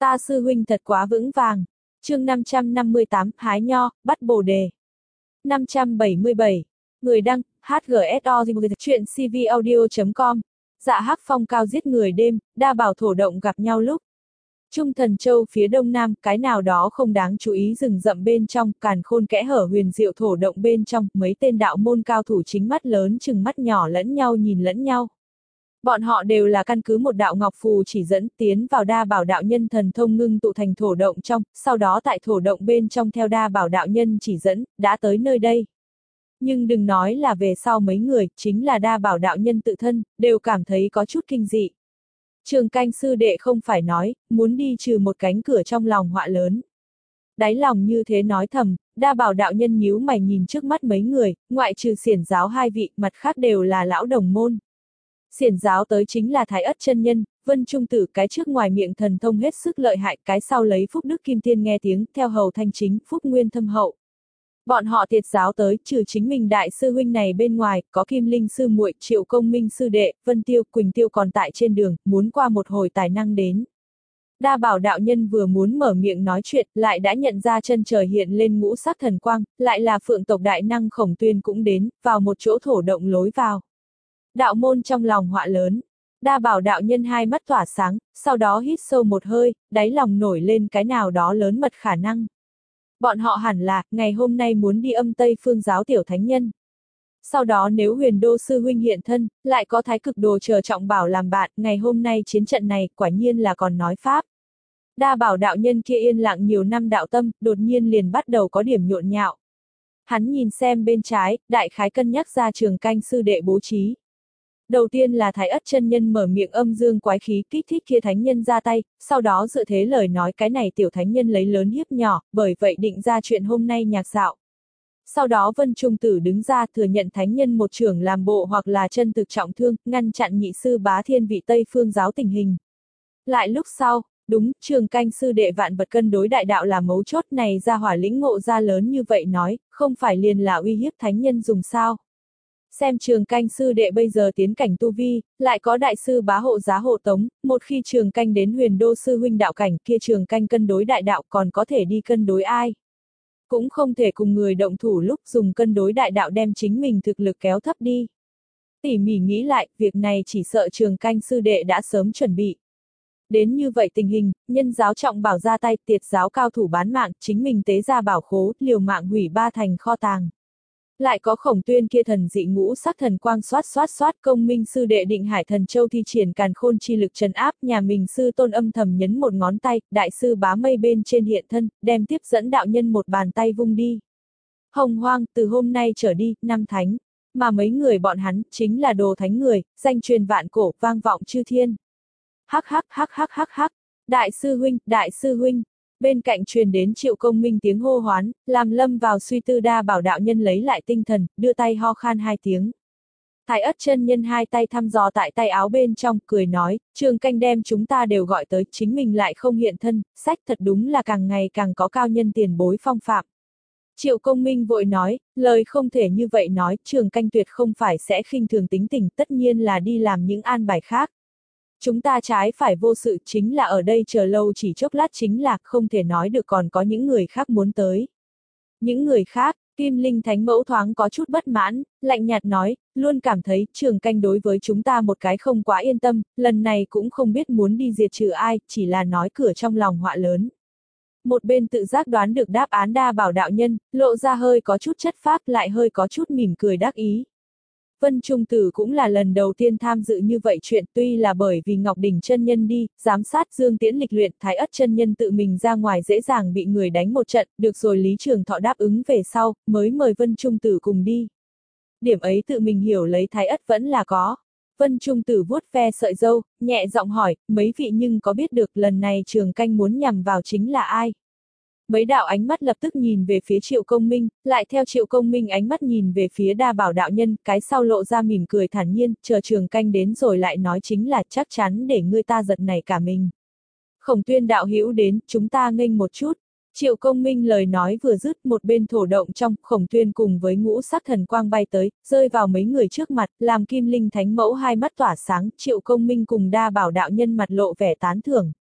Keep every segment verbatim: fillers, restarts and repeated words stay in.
Ta sư huynh thật quá vững vàng. Chương năm trăm năm mươi tám, hái nho, bắt bồ đề. năm trăm bảy mươi bảy. Người đăng, hát giê ét o chuyện cvaudio chấm com. Dạ hắc phong cao giết người đêm, đa bảo thổ động gặp nhau lúc. Trung Thần Châu phía đông nam, cái nào đó không đáng chú ý rừng rậm bên trong, càn khôn kẽ hở huyền diệu thổ động bên trong, mấy tên đạo môn cao thủ chính mắt lớn chừng mắt nhỏ lẫn nhau nhìn lẫn nhau. Bọn họ đều là căn cứ một đạo ngọc phù chỉ dẫn tiến vào đa bảo đạo nhân thần thông ngưng tụ thành thổ động trong, sau đó tại thổ động bên trong theo đa bảo đạo nhân chỉ dẫn, đã tới nơi đây. Nhưng đừng nói là về sau mấy người, chính là đa bảo đạo nhân tự thân, đều cảm thấy có chút kinh dị. Trường Canh sư đệ không phải nói, muốn đi trừ một cánh cửa trong lòng họa lớn. Đáy lòng như thế nói thầm, đa bảo đạo nhân nhíu mày nhìn trước mắt mấy người, ngoại trừ xiển giáo hai vị, mặt khác đều là lão đồng môn. Xiển giáo tới chính là Thái Ất chân nhân, Vân Trung Tử, cái trước ngoài miệng thần thông hết sức lợi hại, cái sau lấy phúc đức kim tiên nghe tiếng, theo hầu thanh chính, phúc nguyên thâm hậu. Bọn họ Tiệt giáo tới, trừ chính mình đại sư huynh này bên ngoài, có Kim Linh sư muội, Triệu Công Minh sư đệ, Vân Tiêu, Quỳnh Tiêu còn tại trên đường, muốn qua một hồi tài năng đến. Đa bảo đạo nhân vừa muốn mở miệng nói chuyện, lại đã nhận ra chân trời hiện lên ngũ sắc thần quang, lại là phượng tộc đại năng Khổng Tuyên cũng đến, vào một chỗ thổ động lối vào. Đạo môn trong lòng họa lớn. Đa bảo đạo nhân hai mắt tỏa sáng, sau đó hít sâu một hơi, đáy lòng nổi lên cái nào đó lớn mật khả năng. Bọn họ hẳn là, ngày hôm nay muốn đi âm Tây Phương giáo tiểu thánh nhân. Sau đó nếu huyền đô sư huynh hiện thân, lại có thái cực đồ chờ trọng bảo làm bạn, ngày hôm nay chiến trận này, quả nhiên là còn nói pháp. Đa bảo đạo nhân kia yên lặng nhiều năm đạo tâm, đột nhiên liền bắt đầu có điểm nhộn nhạo. Hắn nhìn xem bên trái, đại khái cân nhắc ra Trường Canh sư đệ bố trí. Đầu tiên là Thái Ất chân nhân mở miệng âm dương quái khí kích thích kia thánh nhân ra tay, sau đó dựa thế lời nói cái này tiểu thánh nhân lấy lớn hiếp nhỏ, bởi vậy định ra chuyện hôm nay nhạc dạo. Sau đó Vân Trung Tử đứng ra thừa nhận thánh nhân một trưởng làm bộ hoặc là chân thực trọng thương, ngăn chặn nhị sư bá thiên vị Tây Phương giáo tình hình. Lại lúc sau, đúng, Trường Canh sư đệ vạn vật cân đối đại đạo là mấu chốt này ra hỏa lĩnh ngộ ra lớn như vậy nói, không phải liền là uy hiếp thánh nhân dùng sao. Xem Trường Canh sư đệ bây giờ tiến cảnh tu vi, lại có đại sư bá hộ giá hộ tống, một khi Trường Canh đến huyền đô sư huynh đạo cảnh kia Trường Canh cân đối đại đạo còn có thể đi cân đối ai. Cũng không thể cùng người động thủ lúc dùng cân đối đại đạo đem chính mình thực lực kéo thấp đi. Tỉ mỉ nghĩ lại, việc này chỉ sợ Trường Canh sư đệ đã sớm chuẩn bị. Đến như vậy tình hình, nhân giáo trọng bảo ra tay, Tiệt giáo cao thủ bán mạng, chính mình tế ra bảo khố, liều mạng hủy ba thành kho tàng. Lại có Khổng Tuyên kia thần dị ngũ sắc thần quang xoát xoát xoát, Công Minh sư đệ Định Hải thần châu thi triển càn khôn chi lực trấn áp, nhà mình sư tôn âm thầm nhấn một ngón tay, đại sư bá mây bên trên hiện thân, đem tiếp dẫn đạo nhân một bàn tay vung đi. Hồng hoang, từ hôm nay trở đi, năm thánh, mà mấy người bọn hắn, chính là đồ thánh người, danh truyền vạn cổ, vang vọng chư thiên. Hắc hắc hắc hắc hắc hắc, đại sư huynh, đại sư huynh. Bên cạnh truyền đến Triệu Công Minh tiếng hô hoán, làm lâm vào suy tư đa bảo đạo nhân lấy lại tinh thần, đưa tay ho khan hai tiếng. Thái Ất chân nhân hai tay thăm dò tại tay áo bên trong, cười nói, Trường Canh đem chúng ta đều gọi tới, chính mình lại không hiện thân, sách thật đúng là càng ngày càng có cao nhân tiền bối phong phạm. Triệu Công Minh vội nói, lời không thể như vậy nói, Trường Canh tuyệt không phải sẽ khinh thường tính tình, tất nhiên là đi làm những an bài khác. Chúng ta trái phải vô sự chính là ở đây chờ lâu chỉ chốc lát chính là không thể nói được còn có những người khác muốn tới. Những người khác, Kim Linh Thánh Mẫu thoáng có chút bất mãn, lạnh nhạt nói, luôn cảm thấy Trường Canh đối với chúng ta một cái không quá yên tâm, lần này cũng không biết muốn đi diệt trừ ai, chỉ là nói cửa trong lòng họa lớn. Một bên tự giác đoán được đáp án đa bảo đạo nhân, lộ ra hơi có chút chất phác lại hơi có chút mỉm cười đắc ý. Vân Trung Tử cũng là lần đầu tiên tham dự như vậy chuyện, tuy là bởi vì Ngọc Đỉnh chân nhân đi, giám sát Dương Tiễn lịch luyện, Thái Ất chân nhân tự mình ra ngoài dễ dàng bị người đánh một trận, được rồi Lý Trường Thọ đáp ứng về sau, mới mời Vân Trung Tử cùng đi. Điểm ấy tự mình hiểu lấy Thái Ất vẫn là có. Vân Trung Tử vuốt ve sợi râu, nhẹ giọng hỏi, mấy vị nhưng có biết được lần này Trường Canh muốn nhằm vào chính là ai? Mấy đạo ánh mắt lập tức nhìn về phía Triệu Công Minh, lại theo Triệu Công Minh ánh mắt nhìn về phía đa bảo đạo nhân, cái sau lộ ra mỉm cười thản nhiên, chờ Trường Canh đến rồi lại nói chính là chắc chắn để ngươi ta giật nảy cả mình. Khổng Tuyên đạo hữu đến, chúng ta nghênh một chút. Triệu Công Minh lời nói vừa dứt, một bên thổ động trong, Khổng Tuyên cùng với ngũ sắc thần quang bay tới, rơi vào mấy người trước mặt, làm Kim Linh Thánh Mẫu hai mắt tỏa sáng, Triệu Công Minh cùng đa bảo đạo nhân mặt lộ vẻ tán thưởng.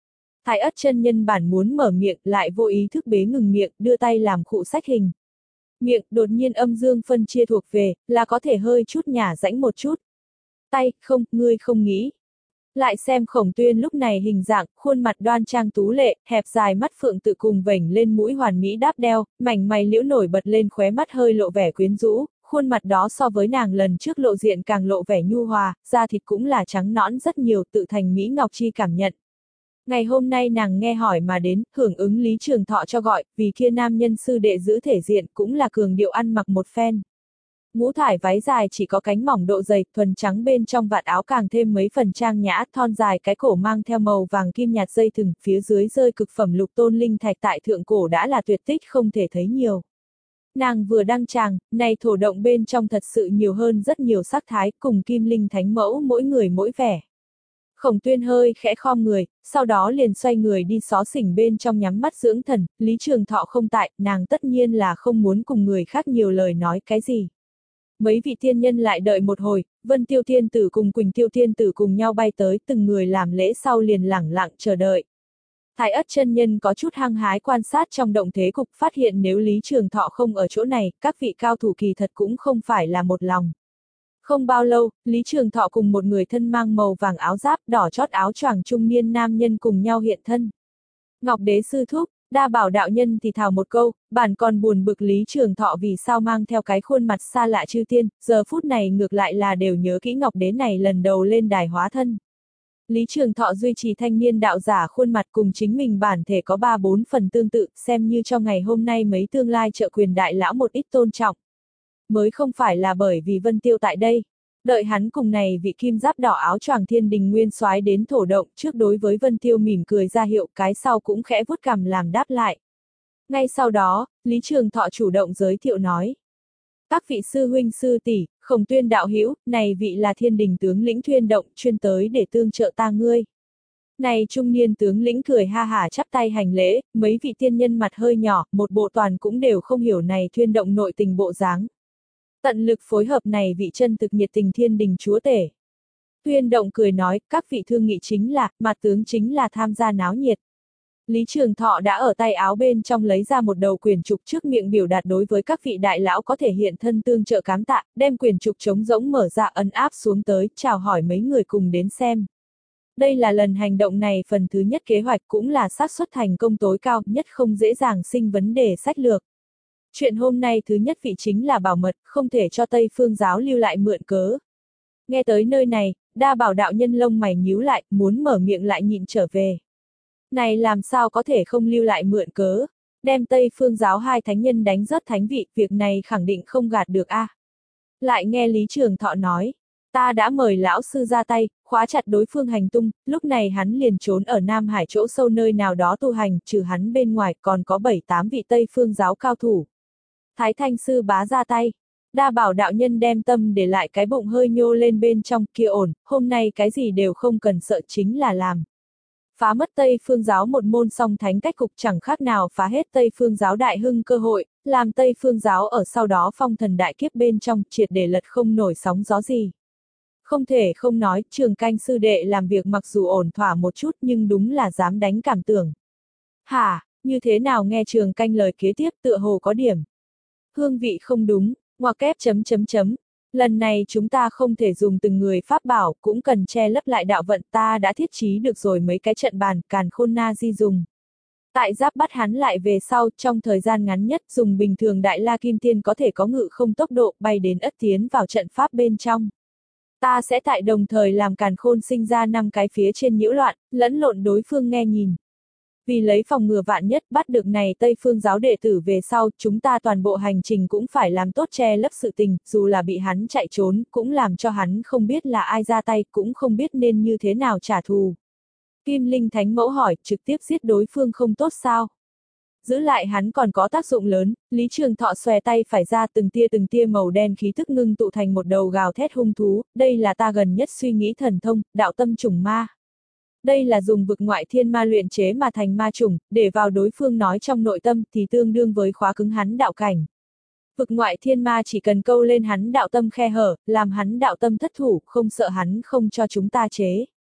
Thái Ất chân nhân bản muốn mở miệng, lại vô ý thức bế ngừng miệng, đưa tay làm khụ sách hình. Miệng, đột nhiên âm dương phân chia thuộc về, là có thể hơi chút nhả rãnh một chút. Tay, không, ngươi không nghĩ. Lại xem Khổng Tuyên lúc này hình dạng, khuôn mặt đoan trang tú lệ, hẹp dài mắt phượng tự cùng vểnh lên mũi hoàn mỹ đáp đeo, mảnh mày liễu nổi bật lên khóe mắt hơi lộ vẻ quyến rũ, khuôn mặt đó so với nàng lần trước lộ diện càng lộ vẻ nhu hòa, da thịt cũng là trắng nõn rất nhiều, tự thành Mỹ Ngọc Chi cảm nhận. Ngày hôm nay nàng nghe hỏi mà đến, hưởng ứng Lý Trường Thọ cho gọi, vì kia nam nhân sư đệ giữ thể diện cũng là cường điệu ăn mặc một phen. Ngũ thải váy dài chỉ có cánh mỏng độ dày, thuần trắng bên trong vạt áo càng thêm mấy phần trang nhã, thon dài cái cổ mang theo màu vàng kim nhạt dây thừng, phía dưới rơi cực phẩm lục tôn linh thạch tại thượng cổ đã là tuyệt tích không thể thấy nhiều. Nàng vừa đăng tràng, này thổ động bên trong thật sự nhiều hơn rất nhiều sắc thái, cùng kim linh thánh mẫu mỗi người mỗi vẻ. Khổng Tuyên hơi khẽ khom người, sau đó liền xoay người đi xó xỉnh bên trong nhắm mắt dưỡng thần, Lý Trường Thọ không tại, nàng tất nhiên là không muốn cùng người khác nhiều lời nói cái gì. Mấy vị thiên nhân lại đợi một hồi, Vân Tiêu Thiên Tử cùng Quỳnh Tiêu Thiên Tử cùng nhau bay tới, từng người làm lễ sau liền lẳng lặng chờ đợi. Thái Ất chân nhân có chút hăng hái quan sát trong động thế cục, phát hiện nếu Lý Trường Thọ không ở chỗ này, các vị cao thủ kỳ thật cũng không phải là một lòng. Không bao lâu, Lý Trường Thọ cùng một người thân mang màu vàng áo giáp đỏ chót áo choàng trung niên nam nhân cùng nhau hiện thân. Ngọc Đế sư thúc, Đa Bảo đạo nhân thì thào một câu, bản còn buồn bực Lý Trường Thọ vì sao mang theo cái khuôn mặt xa lạ chư tiên, giờ phút này ngược lại là đều nhớ kỹ Ngọc Đế này lần đầu lên đài hóa thân. Lý Trường Thọ duy trì thanh niên đạo giả khuôn mặt cùng chính mình bản thể có ba bốn phần tương tự, xem như cho ngày hôm nay mấy tương lai trợ quyền đại lão một ít tôn trọng. Mới không phải là bởi vì Vân Tiêu tại đây. Đợi hắn cùng này vị kim giáp đỏ áo choàng thiên đình nguyên soái đến thổ động trước đối với Vân Tiêu mỉm cười ra hiệu, cái sau cũng khẽ vuốt cằm làm đáp lại. Ngay sau đó, Lý Trường Thọ chủ động giới thiệu nói. Các vị sư huynh sư tỷ, Khổng Tuyên đạo hữu, này vị là thiên đình tướng lĩnh Thuyên Động chuyên tới để tương trợ ta ngươi. Này trung niên tướng lĩnh cười ha hả chắp tay hành lễ, mấy vị tiên nhân mặt hơi nhỏ, một bộ toàn cũng đều không hiểu này Thuyên Động nội tình bộ dáng. Tận lực phối hợp này vị chân thực nhiệt tình thiên đình chúa tể. Thuyên Động cười nói, các vị thương nghị chính là, mặt tướng chính là tham gia náo nhiệt. Lý Trường Thọ đã ở tay áo bên trong lấy ra một đầu quyển trục trước miệng biểu đạt đối với các vị đại lão có thể hiện thân tương trợ cám tạ, đem quyển trục trống rỗng mở ra ấn áp xuống tới, chào hỏi mấy người cùng đến xem. Đây là lần hành động này phần thứ nhất kế hoạch cũng là xác suất thành công tối cao nhất không dễ dàng sinh vấn đề sách lược. Chuyện hôm nay thứ nhất vị chính là bảo mật, không thể cho Tây Phương giáo lưu lại mượn cớ. Nghe tới nơi này, Đa Bảo đạo nhân lông mày nhíu lại, muốn mở miệng lại nhịn trở về. Này làm sao có thể không lưu lại mượn cớ, đem Tây Phương giáo hai thánh nhân đánh rớt thánh vị, việc này khẳng định không gạt được a. À. Lại nghe Lý Trường Thọ nói, ta đã mời lão sư ra tay, khóa chặt đối phương hành tung, lúc này hắn liền trốn ở Nam Hải chỗ sâu nơi nào đó tu hành, trừ hắn bên ngoài còn có bảy tám vị Tây Phương giáo cao thủ. Thái Thanh sư bá ra tay. Đa Bảo đạo nhân đem tâm để lại cái bụng hơi nhô lên bên trong, kia ổn, hôm nay cái gì đều không cần sợ chính là làm. Phá mất Tây Phương giáo một môn song thánh cách cục chẳng khác nào phá hết Tây Phương giáo đại hưng cơ hội, làm Tây Phương giáo ở sau đó phong thần đại kiếp bên trong triệt để lật không nổi sóng gió gì. Không thể không nói, Trường Canh sư đệ làm việc mặc dù ổn thỏa một chút nhưng đúng là dám đánh cảm tưởng. Hả, như thế nào nghe Trường Canh lời kế tiếp tựa hồ có điểm. Hương vị không đúng, ngoặc kép chấm chấm chấm. Lần này chúng ta không thể dùng từng người pháp bảo, cũng cần che lấp lại đạo vận, ta đã thiết trí được rồi mấy cái trận bàn, càn khôn na di dùng. Tại giáp bắt hắn lại về sau, trong thời gian ngắn nhất dùng bình thường đại la kim tiên có thể có ngự không tốc độ bay đến ất tiến vào trận pháp bên trong. Ta sẽ tại đồng thời làm càn khôn sinh ra năm cái phía trên nhiễu loạn, lẫn lộn đối phương nghe nhìn. Vì lấy phòng ngừa vạn nhất bắt được này Tây Phương giáo đệ tử về sau, chúng ta toàn bộ hành trình cũng phải làm tốt che lấp sự tình, dù là bị hắn chạy trốn, cũng làm cho hắn không biết là ai ra tay, cũng không biết nên như thế nào trả thù. Kim Linh Thánh Mẫu hỏi, trực tiếp giết đối phương không tốt sao? Giữ lại hắn còn có tác dụng lớn, Lý Trường Thọ xòe tay phải ra từng tia từng tia màu đen khí tức ngưng tụ thành một đầu gào thét hung thú, đây là ta gần nhất suy nghĩ thần thông, đạo tâm trùng ma. Đây là dùng vực ngoại thiên ma luyện chế mà thành ma chủng, để vào đối phương nói trong nội tâm thì tương đương với khóa cứng hắn đạo cảnh. Vực ngoại thiên ma chỉ cần câu lên hắn đạo tâm khe hở, làm hắn đạo tâm thất thủ, không sợ hắn không cho chúng ta chế.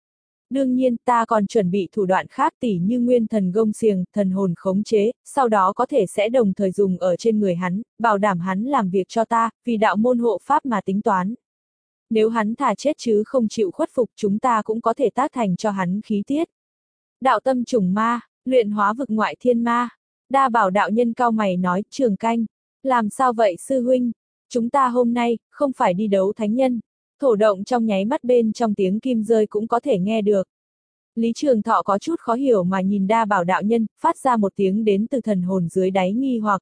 Đương nhiên, ta còn chuẩn bị thủ đoạn khác tỉ như nguyên thần gông xiềng, thần hồn khống chế, sau đó có thể sẽ đồng thời dùng ở trên người hắn, bảo đảm hắn làm việc cho ta, vì đạo môn hộ pháp mà tính toán. Nếu hắn thà chết chứ không chịu khuất phục, chúng ta cũng có thể tác thành cho hắn khí tiết. Đạo tâm trùng ma, luyện hóa vực ngoại thiên ma. Đa Bảo đạo nhân cao mày nói, Trường Canh, làm sao vậy sư huynh? Chúng ta hôm nay, không phải đi đấu thánh nhân. Thổ động trong nháy mắt bên trong tiếng kim rơi cũng có thể nghe được. Lý Trường Thọ có chút khó hiểu mà nhìn Đa Bảo đạo nhân, phát ra một tiếng đến từ thần hồn dưới đáy nghi hoặc.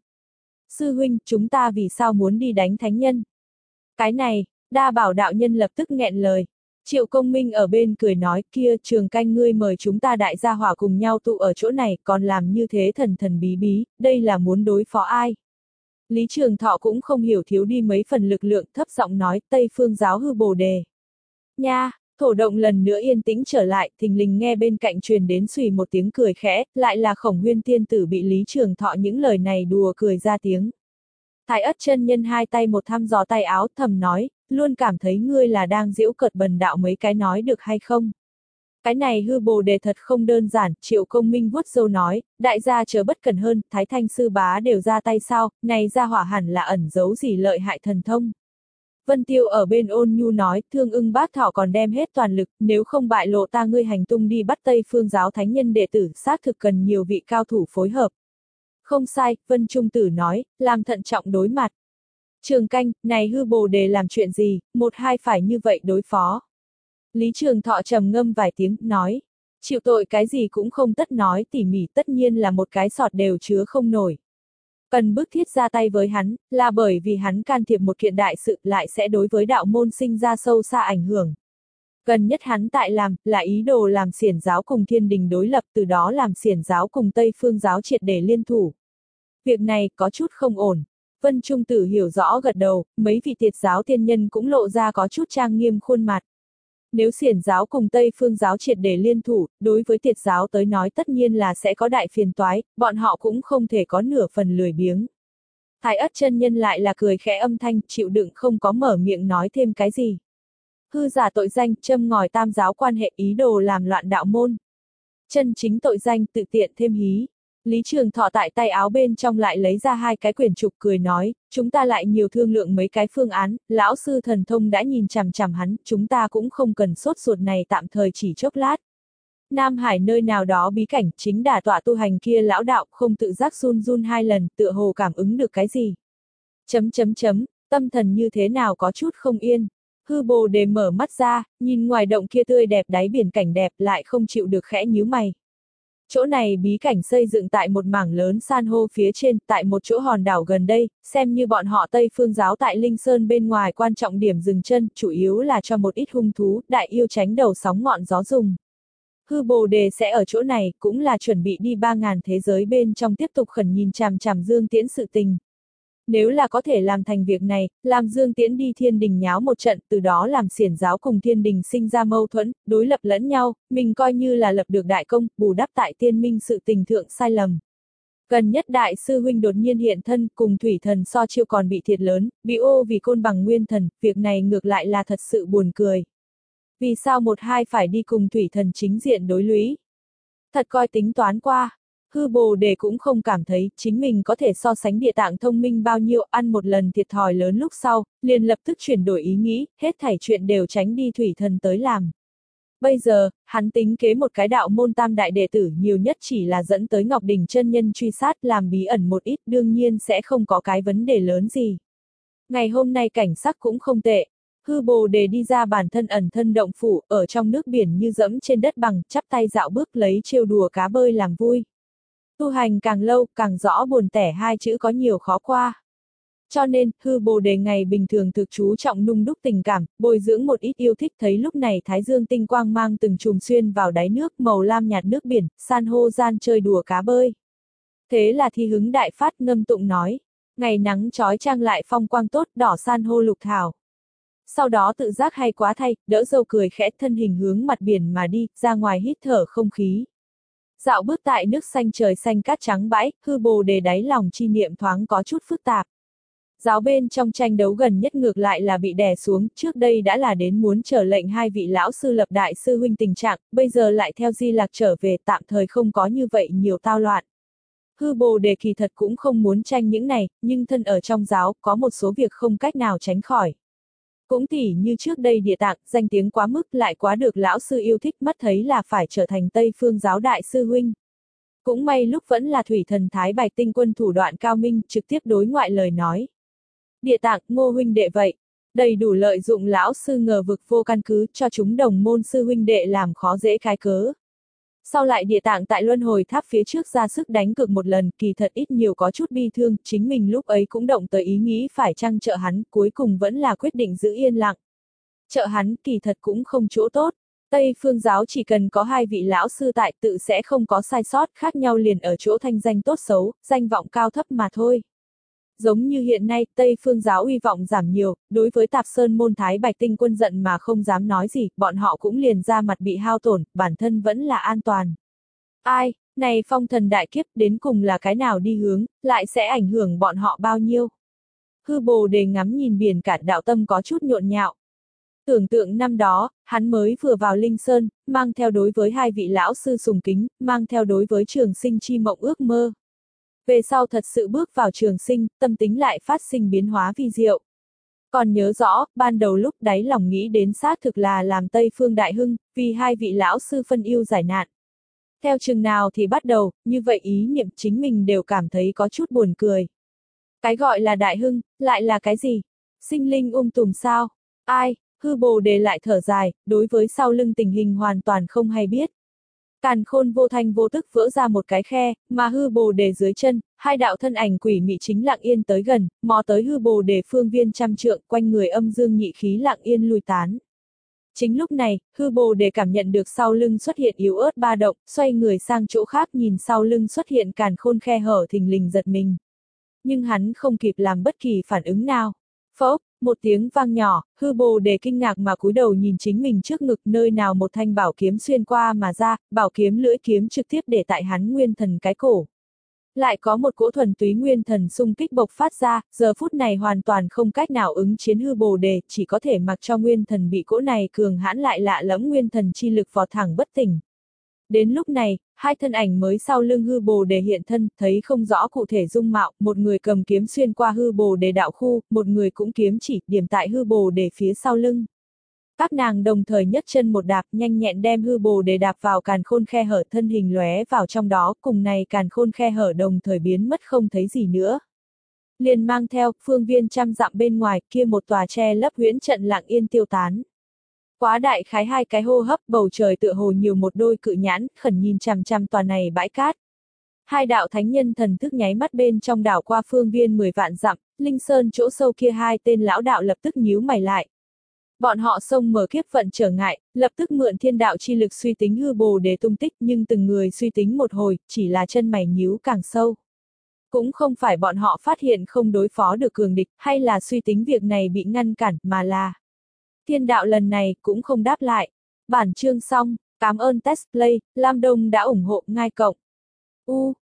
Sư huynh, chúng ta vì sao muốn đi đánh thánh nhân? Cái này, Đa Bảo đạo nhân lập tức nghẹn lời. Triệu Công Minh ở bên cười nói, kia Trường Canh ngươi mời chúng ta đại gia hỏa cùng nhau tụ ở chỗ này, còn làm như thế thần thần bí bí, đây là muốn đối phó ai? Lý Trường Thọ cũng không hiểu thiếu đi mấy phần lực lượng, thấp giọng nói, Tây Phương giáo hư bồ đề. Nha, thổ động lần nữa yên tĩnh trở lại, thình lình nghe bên cạnh truyền đến xùy một tiếng cười khẽ, lại là Khổng Huyên tiên tử bị Lý Trường Thọ những lời này đùa cười ra tiếng. Thái Ất chân nhân hai tay một thăm dò tay áo, thầm nói, luôn cảm thấy ngươi là đang giễu cợt bần đạo mấy cái nói được hay không? Cái này hư bồ đề thật không đơn giản, Triệu Công Minh vuốt râu nói, đại gia chớ bất cẩn hơn, Thái Thanh sư bá đều ra tay sao, này ra hỏa hẳn là ẩn giấu gì lợi hại thần thông. Vân Tiêu ở bên ôn nhu nói, Thương Ưng Bác Thỏ còn đem hết toàn lực, nếu không bại lộ ta ngươi hành tung đi bắt Tây Phương giáo thánh nhân đệ tử, xác thực cần nhiều vị cao thủ phối hợp. Không sai, Vân Trung Tử nói, làm thận trọng đối mặt. Trường Canh, này hư bồ đề làm chuyện gì, một hai phải như vậy đối phó. Lý Trường Thọ trầm ngâm vài tiếng, nói, chịu tội cái gì cũng không tất nói tỉ mỉ, tất nhiên là một cái sọt đều chứa không nổi. Cần bức thiết ra tay với hắn, là bởi vì hắn can thiệp một kiện đại sự lại sẽ đối với đạo môn sinh ra sâu xa ảnh hưởng. Gần nhất hắn tại làm, là ý đồ làm xiển giáo cùng thiên đình đối lập, từ đó làm xiển giáo cùng Tây Phương giáo triệt để liên thủ. Việc này có chút không ổn. Vân Trung Tử hiểu rõ gật đầu, mấy vị tiệt giáo tiên nhân cũng lộ ra có chút trang nghiêm khuôn mặt. Nếu xiển giáo cùng Tây Phương giáo triệt để liên thủ, đối với tiệt giáo tới nói tất nhiên là sẽ có đại phiền toái, bọn họ cũng không thể có nửa phần lười biếng. Thái Ất chân nhân lại là cười khẽ âm thanh, chịu đựng không có mở miệng nói thêm cái gì. Hư giả tội danh, châm ngòi tam giáo quan hệ, ý đồ làm loạn đạo môn. Chân chính tội danh, tự tiện thêm hí. Lý Trường Thọ tại tay áo bên trong lại lấy ra hai cái quyển trục cười nói, chúng ta lại nhiều thương lượng mấy cái phương án, lão sư thần thông đã nhìn chằm chằm hắn, chúng ta cũng không cần sốt ruột này tạm thời chỉ chốc lát. Nam Hải nơi nào đó bí cảnh, chính đả tọa tu hành kia lão đạo không tự giác run run hai lần, tựa hồ cảm ứng được cái gì. Chấm chấm chấm, tâm thần như thế nào có chút không yên. Hư bồ đề mở mắt ra, nhìn ngoài động kia tươi đẹp đáy biển cảnh đẹp lại không chịu được khẽ nhíu mày. Chỗ này bí cảnh xây dựng tại một mảng lớn san hô phía trên, tại một chỗ hòn đảo gần đây, xem như bọn họ Tây Phương giáo tại Linh Sơn bên ngoài quan trọng điểm dừng chân, chủ yếu là cho một ít hung thú, đại yêu tránh đầu sóng ngọn gió dùng. Hư bồ đề sẽ ở chỗ này, cũng là chuẩn bị đi ba ngàn thế giới bên trong tiếp tục khẩn nhìn chằm chằm Dương Tiễn sự tình. Nếu là có thể làm thành việc này, làm Dương Tiễn đi thiên đình nháo một trận, từ đó làm xiển giáo cùng thiên đình sinh ra mâu thuẫn, đối lập lẫn nhau, mình coi như là lập được đại công, bù đắp tại tiên minh sự tình thượng sai lầm. Gần nhất đại sư huynh đột nhiên hiện thân, cùng thủy thần so chiêu còn bị thiệt lớn, bị ô vì côn bằng nguyên thần, việc này ngược lại là thật sự buồn cười. Vì sao một hai phải đi cùng thủy thần chính diện đối lũy? Thật coi tính toán qua. Hư bồ đề cũng không cảm thấy chính mình có thể so sánh địa tạng thông minh bao nhiêu, ăn một lần thiệt thòi lớn lúc sau, liền lập tức chuyển đổi ý nghĩ, hết thảy chuyện đều tránh đi thủy thần tới làm. Bây giờ, hắn tính kế một cái đạo môn tam đại đệ tử nhiều nhất chỉ là dẫn tới Ngọc Đình chân nhân truy sát làm bí ẩn một ít, đương nhiên sẽ không có cái vấn đề lớn gì. Ngày hôm nay cảnh sắc cũng không tệ. Hư bồ đề đi ra bản thân ẩn thân động phủ, ở trong nước biển như dẫm trên đất bằng, chắp tay dạo bước lấy trêu đùa cá bơi làm vui. Tu hành càng lâu, càng rõ buồn tẻ hai chữ có nhiều khó qua. Cho nên, hư bồ đề ngày bình thường thực chú trọng nung đúc tình cảm, bồi dưỡng một ít yêu thích thấy lúc này thái dương tinh quang mang từng chùm xuyên vào đáy nước màu lam nhạt nước biển, san hô gian chơi đùa cá bơi. Thế là thi hứng đại phát ngâm tụng nói, ngày nắng trói trang lại phong quang tốt đỏ san hô lục thảo. Sau đó tự giác hay quá thay, đỡ dâu cười khẽ thân hình hướng mặt biển mà đi, ra ngoài hít thở không khí. Dạo bước tại nước xanh trời xanh cát trắng bãi, hư bồ đề đáy lòng chi niệm thoáng có chút phức tạp. Giáo bên trong tranh đấu gần nhất ngược lại là bị đè xuống, trước đây đã là đến muốn trở lệnh hai vị lão sư lập đại sư huynh tình trạng, bây giờ lại theo Di Lạc trở về, tạm thời không có như vậy nhiều tao loạn. Hư Bồ Đề kỳ thật cũng không muốn tranh những này, nhưng thân ở trong giáo, có một số việc không cách nào tránh khỏi. Cũng tỉ như trước đây Địa Tạng, danh tiếng quá mức lại quá được lão sư yêu thích, mắt thấy là phải trở thành Tây Phương giáo đại sư huynh. Cũng may lúc vẫn là thủy thần Thái Bạch Tinh Quân thủ đoạn cao minh, trực tiếp đối ngoại lời nói. Địa Tạng, Ngô huynh đệ vậy, đầy đủ lợi dụng lão sư ngờ vực vô căn cứ, cho chúng đồng môn sư huynh đệ làm khó dễ cái cớ. Sau lại Địa Tạng tại luân hồi tháp phía trước ra sức đánh cược một lần, kỳ thật ít nhiều có chút bi thương, chính mình lúc ấy cũng động tới ý nghĩ phải chăng trợ hắn, cuối cùng vẫn là quyết định giữ yên lặng. Trợ hắn kỳ thật cũng không chỗ tốt. Tây Phương giáo chỉ cần có hai vị lão sư tại tự sẽ không có sai sót, khác nhau liền ở chỗ thanh danh tốt xấu, danh vọng cao thấp mà thôi. Giống như hiện nay, Tây Phương giáo uy vọng giảm nhiều, đối với Tạp Sơn môn Thái Bạch Tinh Quân giận mà không dám nói gì, bọn họ cũng liền ra mặt bị hao tổn, bản thân vẫn là an toàn. Ai, này phong thần đại kiếp đến cùng là cái nào đi hướng, lại sẽ ảnh hưởng bọn họ bao nhiêu? Hư Bồ Đề ngắm nhìn biển cả, đạo tâm có chút nhộn nhạo. Tưởng tượng năm đó, hắn mới vừa vào Linh Sơn, mang theo đối với hai vị lão sư sùng kính, mang theo đối với trường sinh chi mộng ước mơ. Về sau thật sự bước vào trường sinh, tâm tính lại phát sinh biến hóa vi diệu. Còn nhớ rõ, ban đầu lúc đáy lòng nghĩ đến xác thực là làm Tây Phương Đại Hưng, vì hai vị lão sư phân ưu giải nạn. Theo chừng nào thì bắt đầu, như vậy ý niệm chính mình đều cảm thấy có chút buồn cười. Cái gọi là Đại Hưng, lại là cái gì? Sinh linh um tùm sao? Ai? Hư Bồ Đề lại thở dài, đối với sau lưng tình hình hoàn toàn không hay biết. Càn Khôn vô thanh vô tức vỡ ra một cái khe, mà Hư Bồ Đề dưới chân, hai đạo thân ảnh quỷ mị chính lặng yên tới gần, mò tới Hư Bồ Đề phương viên trăm trượng, quanh người âm dương nhị khí lặng yên lui tán. Chính lúc này, Hư Bồ Đề cảm nhận được sau lưng xuất hiện yếu ớt ba động, xoay người sang chỗ khác nhìn sau lưng xuất hiện Càn Khôn khe hở, thình lình giật mình. Nhưng hắn không kịp làm bất kỳ phản ứng nào. Phốc, một tiếng vang nhỏ, Hư Bồ Đề kinh ngạc mà cúi đầu nhìn chính mình trước ngực, nơi nào một thanh bảo kiếm xuyên qua mà ra, bảo kiếm lưỡi kiếm trực tiếp để tại hắn nguyên thần cái cổ. Lại có một cỗ thuần túy nguyên thần xung kích bộc phát ra, giờ phút này hoàn toàn không cách nào ứng chiến Hư Bồ Đề, chỉ có thể mặc cho nguyên thần bị cỗ này cường hãn lại lạ lẫm nguyên thần chi lực vọt thẳng bất tỉnh. Đến lúc này, hai thân ảnh mới sau lưng Hư Bồ Đề hiện thân, thấy không rõ cụ thể dung mạo, một người cầm kiếm xuyên qua Hư Bồ Đề đạo khu, một người cũng kiếm chỉ, điểm tại Hư Bồ Đề phía sau lưng. Các nàng đồng thời nhấc chân một đạp, nhanh nhẹn đem Hư Bồ Đề đạp vào Càn Khôn khe hở, thân hình lóe vào trong đó, cùng này Càn Khôn khe hở đồng thời biến mất không thấy gì nữa. Liền mang theo, phương viên trăm dặm bên ngoài, kia một tòa che lấp huyễn trận lặng yên tiêu tán. Quá đại khái hai cái hô hấp, bầu trời tựa hồ nhiều một đôi cự nhãn, khẩn nhìn chằm chằm tòa này bãi cát. Hai đạo thánh nhân thần thức nháy mắt bên trong đảo qua phương viên mười vạn dặm, Linh Sơn chỗ sâu kia hai tên lão đạo lập tức nhíu mày lại. Bọn họ xông mở kiếp vận trở ngại, lập tức mượn thiên đạo chi lực suy tính Hư Bồ Đề tung tích, nhưng từng người suy tính một hồi, chỉ là chân mày nhíu càng sâu. Cũng không phải bọn họ phát hiện không đối phó được cường địch, hay là suy tính việc này bị ngăn cản, mà là thiên đạo lần này cũng không đáp lại. Bản chương xong, cảm ơn Test Play, Lam Đông đã ủng hộ Ngai Cộng. U